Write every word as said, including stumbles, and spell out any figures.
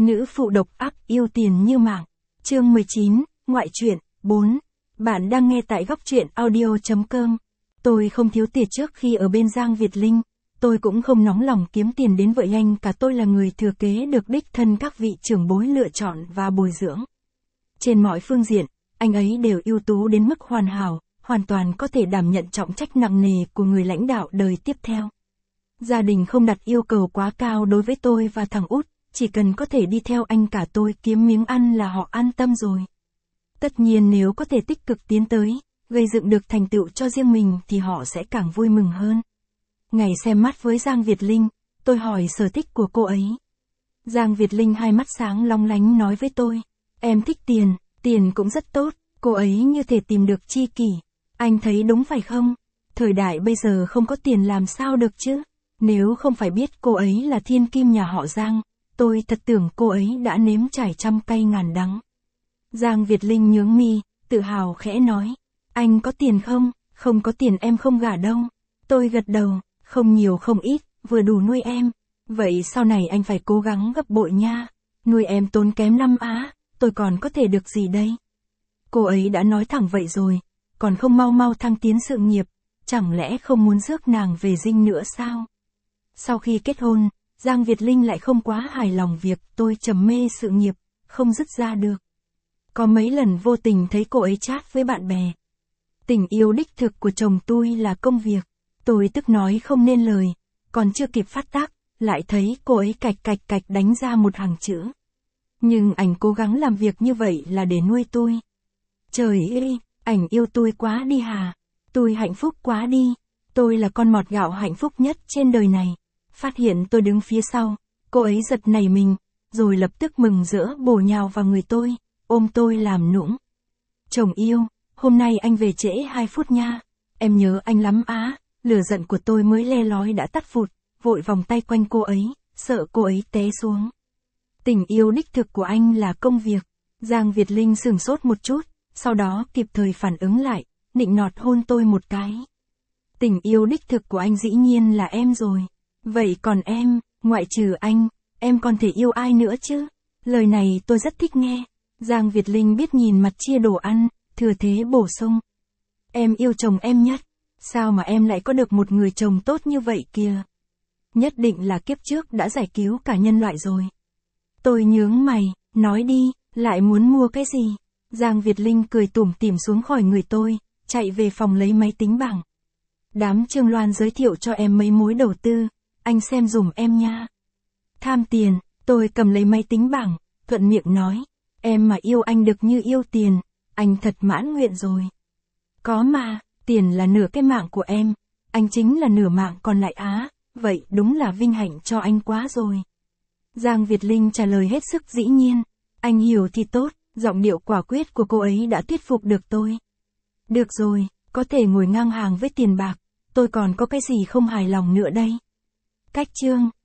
Nữ phụ độc ác yêu tiền như mạng. Chương mười chín, ngoại truyện, bốn. Bạn đang nghe tại góc truyện audio chấm com. Tôi không thiếu tiền trước khi ở bên Giang Việt Linh. Tôi cũng không nóng lòng kiếm tiền đến vậy anh cả tôi là người thừa kế được đích thân các vị trưởng bối lựa chọn và bồi dưỡng. Trên mọi phương diện, anh ấy đều ưu tú đến mức hoàn hảo, hoàn toàn có thể đảm nhận trọng trách nặng nề của người lãnh đạo đời tiếp theo. Gia đình không đặt yêu cầu quá cao đối với tôi và thằng út, chỉ cần có thể đi theo anh cả tôi kiếm miếng ăn là họ an tâm rồi. Tất nhiên nếu có thể tích cực tiến tới, gây dựng được thành tựu cho riêng mình thì họ sẽ càng vui mừng hơn. Ngày xem mắt với Giang Việt Linh, tôi hỏi sở thích của cô ấy. Giang Việt Linh hai mắt sáng long lánh nói với tôi, em thích tiền, tiền cũng rất tốt, cô ấy như thể tìm được tri kỷ. Anh thấy đúng phải không? Thời đại bây giờ không có tiền làm sao được chứ? Nếu không phải biết cô ấy là thiên kim nhà họ Giang, tôi thật tưởng cô ấy đã nếm trải trăm cay ngàn đắng. Giang Việt Linh nhướng mi, tự hào khẽ nói, anh có tiền không? Không có tiền em không gả đâu. Tôi gật đầu, không nhiều không ít, vừa đủ nuôi em. Vậy sau này anh phải cố gắng gấp bội nha. Nuôi em tốn kém lắm á, tôi còn có thể được gì đây? Cô ấy đã nói thẳng vậy rồi, còn không mau mau thăng tiến sự nghiệp, chẳng lẽ không muốn rước nàng về dinh nữa sao? Sau khi kết hôn, Giang Việt Linh lại không quá hài lòng việc tôi trầm mê sự nghiệp, không dứt ra được. Có mấy lần vô tình thấy cô ấy chat với bạn bè. Tình yêu đích thực của chồng tôi là công việc. Tôi tức nói không nên lời, còn chưa kịp phát tác, lại thấy cô ấy cạch cạch cạch đánh ra một hàng chữ. Nhưng ảnh cố gắng làm việc như vậy là để nuôi tôi. Trời ơi, ảnh yêu tôi quá đi hà. Tôi hạnh phúc quá đi. Tôi là con mọt gạo hạnh phúc nhất trên đời này. Phát hiện tôi đứng phía sau, cô ấy giật nảy mình, rồi lập tức mừng rỡ bổ nhào vào người tôi, ôm tôi làm nũng. Chồng yêu, hôm nay anh về trễ hai phút nha. Em nhớ anh lắm á. Lửa giận của tôi mới le lói đã tắt phụt, vội vòng tay quanh cô ấy, sợ cô ấy té xuống. Tình yêu đích thực của anh là công việc. Giang Việt Linh sửng sốt một chút, sau đó kịp thời phản ứng lại, nịnh nọt hôn tôi một cái. Tình yêu đích thực của anh dĩ nhiên là em rồi. Vậy còn em, ngoại trừ anh, em còn thể yêu ai nữa chứ? Lời này tôi rất thích nghe. Giang Việt Linh biết nhìn mặt chia đồ ăn, thừa thế bổ sung. Em yêu chồng em nhất. Sao mà em lại có được một người chồng tốt như vậy kìa? Nhất định là kiếp trước đã giải cứu cả nhân loại rồi. Tôi nhướng mày, nói đi, lại muốn mua cái gì? Giang Việt Linh cười tủm tỉm xuống khỏi người tôi, chạy về phòng lấy máy tính bảng. Đám Trương Loan giới thiệu cho em mấy mối đầu tư, anh xem dùm em nha. Tham tiền, tôi cầm lấy máy tính bảng, thuận miệng nói, em mà yêu anh được như yêu tiền, anh thật mãn nguyện rồi. Có mà, tiền là nửa cái mạng của em, anh chính là nửa mạng còn lại á, vậy đúng là vinh hạnh cho anh quá rồi. Giang Việt Linh trả lời hết sức dĩ nhiên, anh hiểu thì tốt, giọng điệu quả quyết của cô ấy đã thuyết phục được tôi. Được rồi, có thể ngồi ngang hàng với tiền bạc, tôi còn có cái gì không hài lòng nữa đây. Cách chương